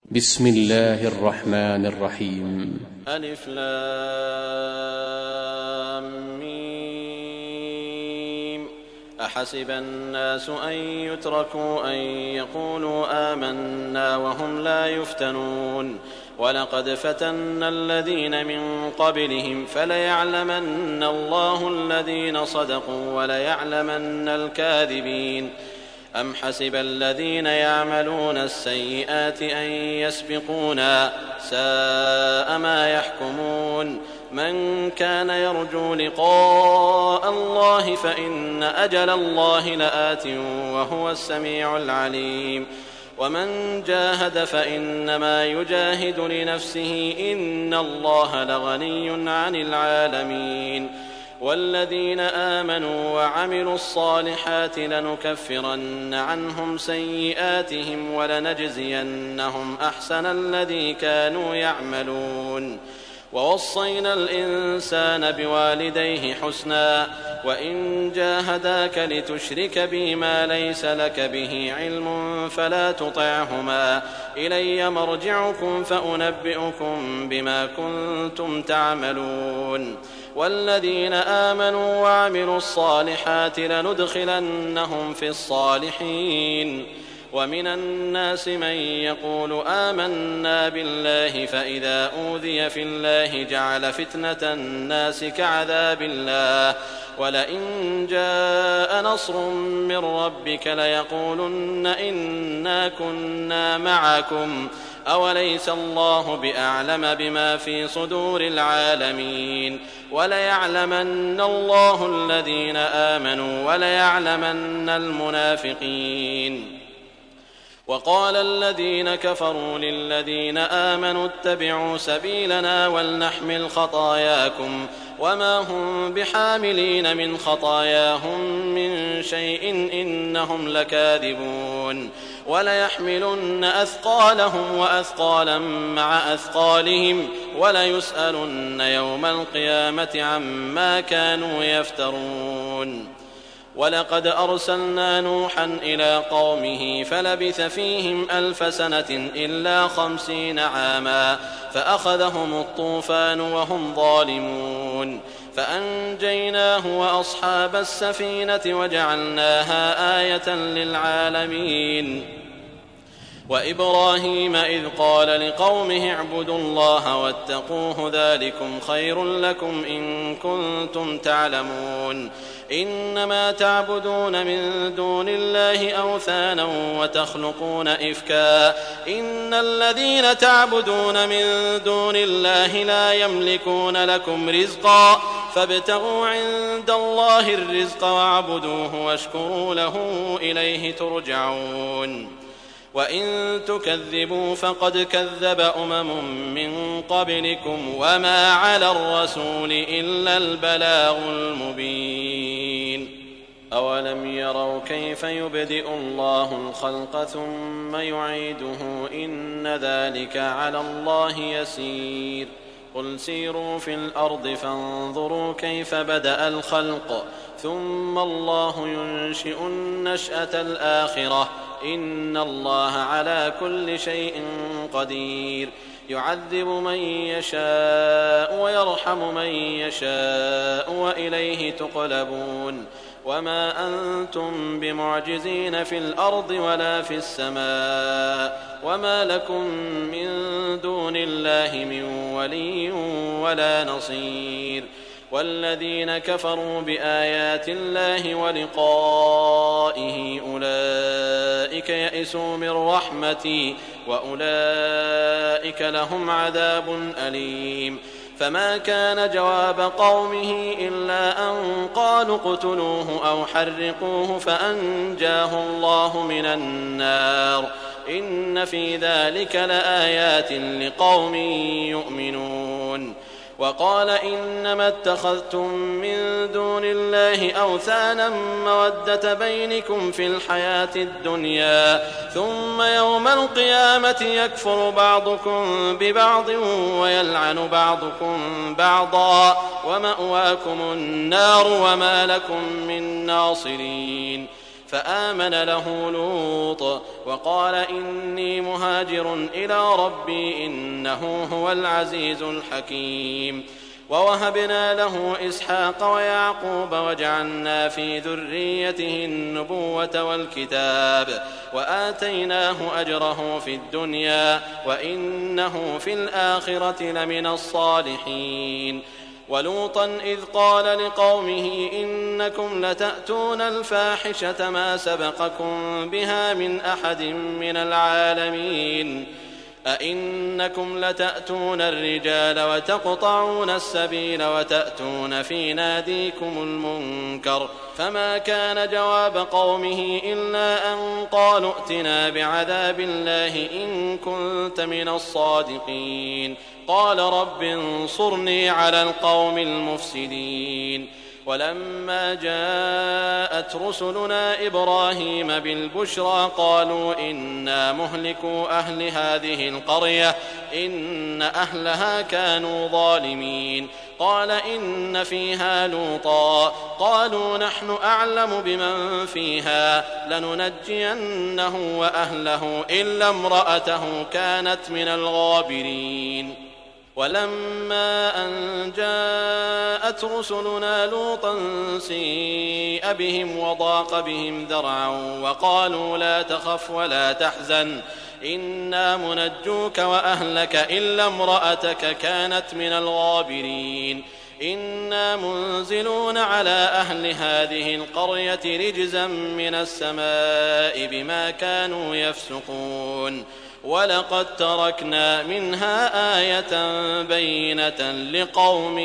بسم الله الرحمن الرحيم. ألف لام ميم. أحسب الناس أن يتركوا أن يقولوا آمنا وهم لا يفتنون ولقد فتنا الذين من قبلهم فليعلمن الله الذين صدقوا وليعلمن الكاذبين. أم حسب الذين يعملون السيئات أن يسبقونا ساء ما يحكمون. من كان يرجو لقاء الله فإن أجل الله لآت وهو السميع العليم. ومن جاهد فإنما يجاهد لنفسه إن الله لغني عن العالمين. والذين آمنوا وعملوا الصالحات لنكفرن عنهم سيئاتهم ولنجزينهم أحسن الذي كانوا يعملون. ووصينا الإنسان بوالديه حسنا وإن جاهداك لتشرك بي ما ليس لك به علم فلا تطعهما إلي مرجعكم فأنبئكم بما كنتم تعملون. والذين آمنوا وعملوا الصالحات لندخلنهم في الصالحين. ومن الناس من يقول آمنا بالله فإذا أوذي في الله جعل فتنة الناس كعذاب الله ولئن جاء نصر من ربك ليقولن إنا كنا معكم أوليس الله بأعلم بما في صدور العالمين. وليعلمن الله الذين آمنوا وليعلمن المنافقين. وقال الذين كفروا للذين آمنوا اتبعوا سبيلنا ولنحمل خطاياكم وما هم بحاملين من خطاياهم من شيء إنهم لكاذبون. وليحملن أثقالهم وأثقالا مع أثقالهم وليسألن يوم القيامة عما كانوا يفترون. ولقد أرسلنا نوحا إلى قومه فلبث فيهم 1000 سنة إلا 50 عاما فأخذهم الطوفان وهم ظالمون فأنجيناه وأصحاب السفينة وجعلناها آية للعالمين. وإبراهيم إذ قال لقومه اعبدوا الله واتقوه ذلكم خير لكم إن كنتم تعلمون. إنما تعبدون من دون الله أوثانا وتخلقون إفكا إن الذين تعبدون من دون الله لا يملكون لكم رزقا فابتغوا عند الله الرزق واعبدوه واشكروا له إليه ترجعون. وإن تكذبوا فقد كذب من قبلكم وما على الرسول إلا البلاغ المبين. أولم يروا كيف يبدئ الله الخلق ثم يعيده إن ذلك على الله يسير. قل سيروا في الأرض فانظروا كيف بدأ الخلق ثم الله ينشئ النشأة الآخرة إن الله على كل شيء قدير. يعذب من يشاء ويرحم من يشاء وإليه تقلبون. وما أنتم بمعجزين في الأرض ولا في السماء وما لكم من دون الله من ولي ولا نصير. والذين كفروا بآيات الله ولقائه أولئك يئسوا من رحمتي وأولئك لهم عذاب أليم. فما كان جواب قومه إلا أن قالوا اقتلوه أو حرقوه فأنجاه الله من النار إن في ذلك لآيات لقوم يؤمنون. وقال إنما اتخذتم من دون الله أوثانا مودة بينكم في الحياة الدنيا ثم يوم القيامة يكفر بعضكم ببعض ويلعن بعضكم بعضا ومأواكم النار وما لكم من ناصرين. فآمن له لوط وقال إني مهاجر إلى ربي إنه هو العزيز الحكيم. ووهبنا له إسحاق ويعقوب وجعلنا في ذريته النبوة والكتاب وآتيناه أجره في الدنيا وإنه في الآخرة لمن الصالحين. ولوطا إذ قال لقومه إنكم لتأتون الفاحشة ما سبقكم بها من أحد من العالمين أئنكم لتأتون الرجال وتقطعون السبيل وتأتون في ناديكم المنكر فما كان جواب قومه إلا أن قالوا ائتنا بعذاب الله إن كنت من الصادقين قال رب انصرني على القوم المفسدين. ولما جاءت رسلنا إبراهيم بالبشرى قالوا إنا مهلكو أهل هذه القرية إن أهلها كانوا ظالمين قال إن فيها لوطا قالوا نحن أعلم بمن فيها لننجينه وأهله إلا امرأته كانت من الغابرين. ولما أن جاءت رسلنا لوطا سيء بهم وضاق بهم ذرعا وقالوا لا تخف ولا تحزن إنا منجوك وأهلك إلا امرأتك كانت من الغابرين إنا منزلون على أهل هذه القرية رجزا من السماء بما كانوا يفسقون ولقد تركنا منها آية بينة لقوم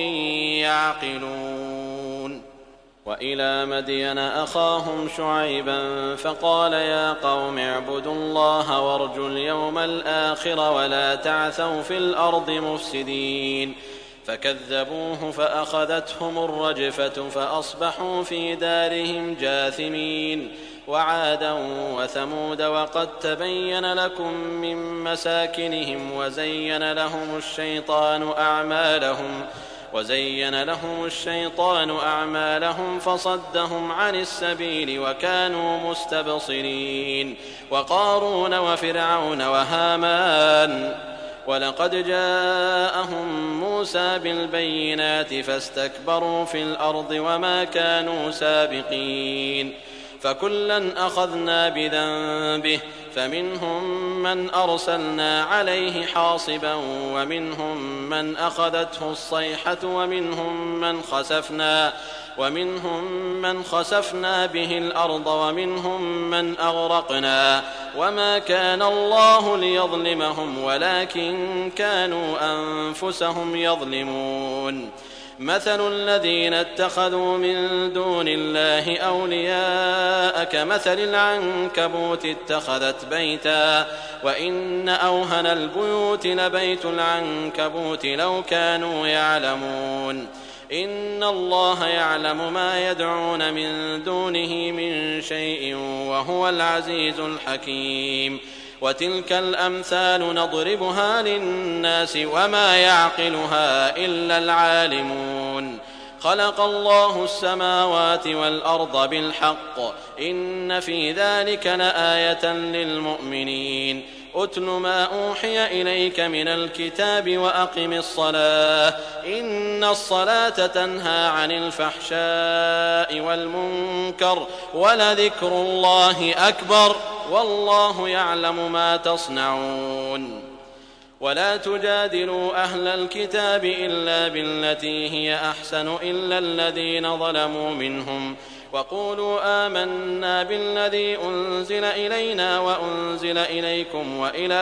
يعقلون. وإلى مدين أخاهم شعيبا فقال يا قوم اعبدوا الله وارجوا اليوم الآخر ولا تعثوا في الأرض مفسدين فكذبوه فأخذتهم الرجفة فأصبحوا في دارهم جاثمين. وعادا وثمود وقد تبين لكم من مساكنهم وزين لهم الشيطان أعمالهم فصدهم عن السبيل وكانوا مستبصرين. وقارون وفرعون وهامان ولقد جاءهم موسى بالبينات فاستكبروا في الأرض وما كانوا سابقين فكلا أخذنا بذنبه فمنهم من أرسلنا عليه حاصبا ومنهم من أخذته الصيحة ومنهم من خسفنا به الأرض ومنهم من أغرقنا وما كان الله ليظلمهم ولكن كانوا أنفسهم يظلمون. مثل الذين اتخذوا من دون الله أولياء كمثل العنكبوت اتخذت بيتا وإن أوهن البيوت لبيت العنكبوت لو كانوا يعلمون. إن الله يعلم ما يدعون من دونه من شيء وهو العزيز الحكيم. وتلك الأمثال نضربها للناس وما يعقلها إلا العالمون. خلق الله السماوات والأرض بالحق إن في ذلك لآية للمؤمنين. أتل ما أوحي إليك من الكتاب وأقم الصلاة إن الصلاة تنهى عن الفحشاء والمنكر ولذكر الله أكبر والله يعلم ما تصنعون. ولا تجادلوا أهل الكتاب إلا بالتي هي أحسن إلا الذين ظلموا منهم وقولوا آمنا بالذي أنزل إلينا وأنزل إليكم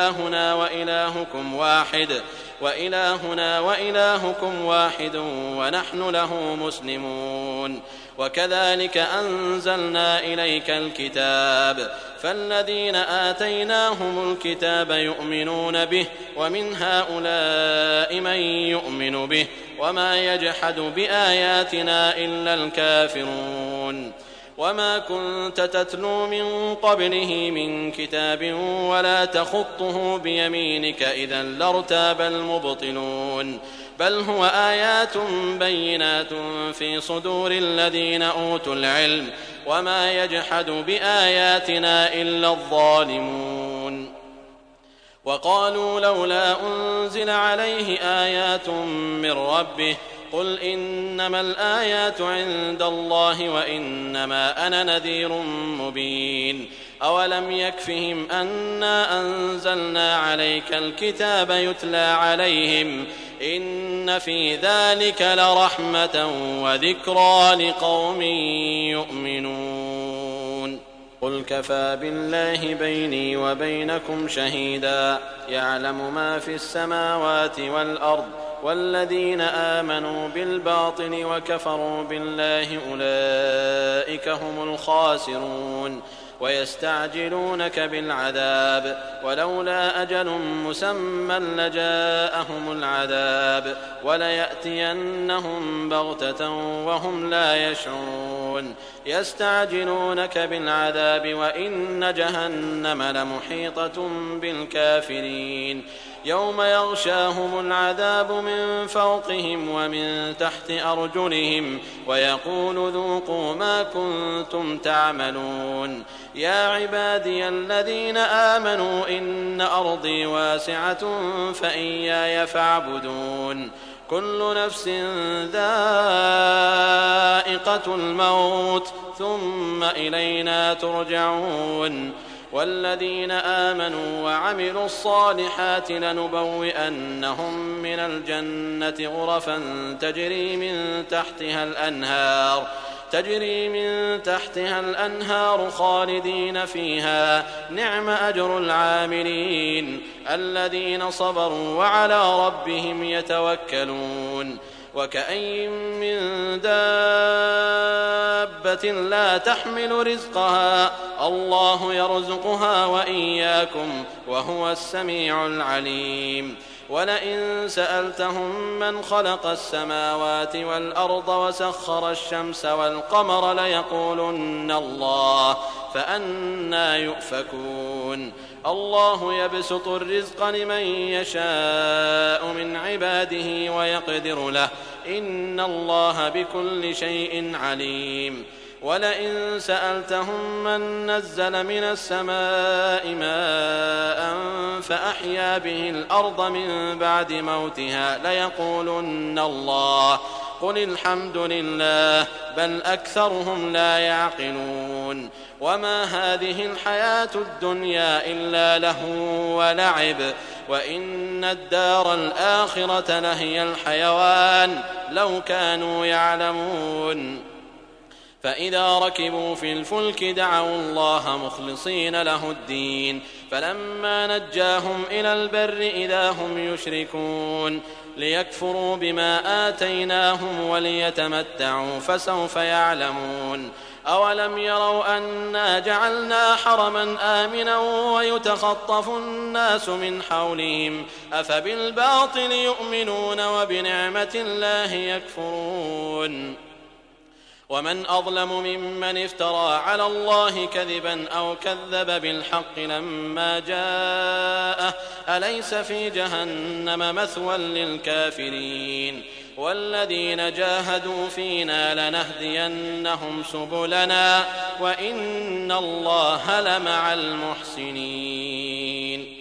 وإلهنا وإلهكم واحد ونحن له مسلمون. وكذلك أنزلنا إليك الكتاب فالذين آتيناهم الكتاب يؤمنون به ومن هؤلاء من يؤمن به وما يجحد بآياتنا إلا الكافرون. وما كنت تتلو من قبله من كتاب ولا تخطه بيمينك إذا لارتاب المبطلون بل هو آيات بينات في صدور الذين أوتوا العلم وما يجحد بآياتنا إلا الظالمون وقالوا لولا أنزل عليه آيات من ربه قل إنما الآيات عند الله وإنما أنا نذير مبين أولم يكفهم أنا أنزلنا عليك الكتاب يتلى عليهم إن في ذلك لرحمة وذكرى لقوم يؤمنون قل كفى بالله بيني وبينكم شهيدا يعلم ما في السماوات والأرض والذين آمنوا بالباطل وكفروا بالله أولئك هم الخاسرون ويستعجلونك بالعذاب ولولا أجل مسمى لجاءهم العذاب وليأتينهم بغتة وهم لا يشعرون يستعجلونك بالعذاب وإن جهنم لمحيطة بالكافرين يوم يغشاهم العذاب من فوقهم ومن تحت أرجلهم ويقول ذوقوا ما كنتم تعملون يا عبادي الذين آمنوا إن أرضي واسعة فإياي فاعبدون كل نفس ذائقة الموت ثم إلينا ترجعون والذين آمنوا وعملوا الصالحات لنبوئنهم من الجنة غرفا تجري من تحتها الأنهار خالدين فيها نعم أجر العاملين الذين صبروا وعلى ربهم يتوكلون وكأين من دابة لا تحمل رزقها الله يرزقها وإياكم وهو السميع العليم ولئن سألتهم من خلق السماوات والأرض وسخر الشمس والقمر ليقولن الله فأنى يؤفكون الله يبسط الرزق لمن يشاء من عباده ويقدر له إن الله بكل شيء عليم ولئن سألتهم من نزل من السماء ماء فأحيا به الأرض من بعد موتها ليقولن الله قل الحمد لله بل أكثرهم لا يعقلون وما هذه الحياة الدنيا إلا لهو ولعب وإن الدار الآخرة لهي الحيوان لو كانوا يعلمون فإذا ركبوا في الفلك دعوا الله مخلصين له الدين فلما نجاهم إلى البر إذا هم يشركون ليكفروا بما آتيناهم وليتمتعوا فسوف يعلمون أولم يروا أنا جعلنا حرما آمنا ويتخطف الناس من حولهم أفبالباطل يؤمنون وبنعمة الله يكفرون ومن أظلم ممن افترى على الله كذبا أو كذب بالحق لما جاءه أليس في جهنم مثوى للكافرين والذين جاهدوا فينا لنهدينهم سبلنا وإن الله لمع المحسنين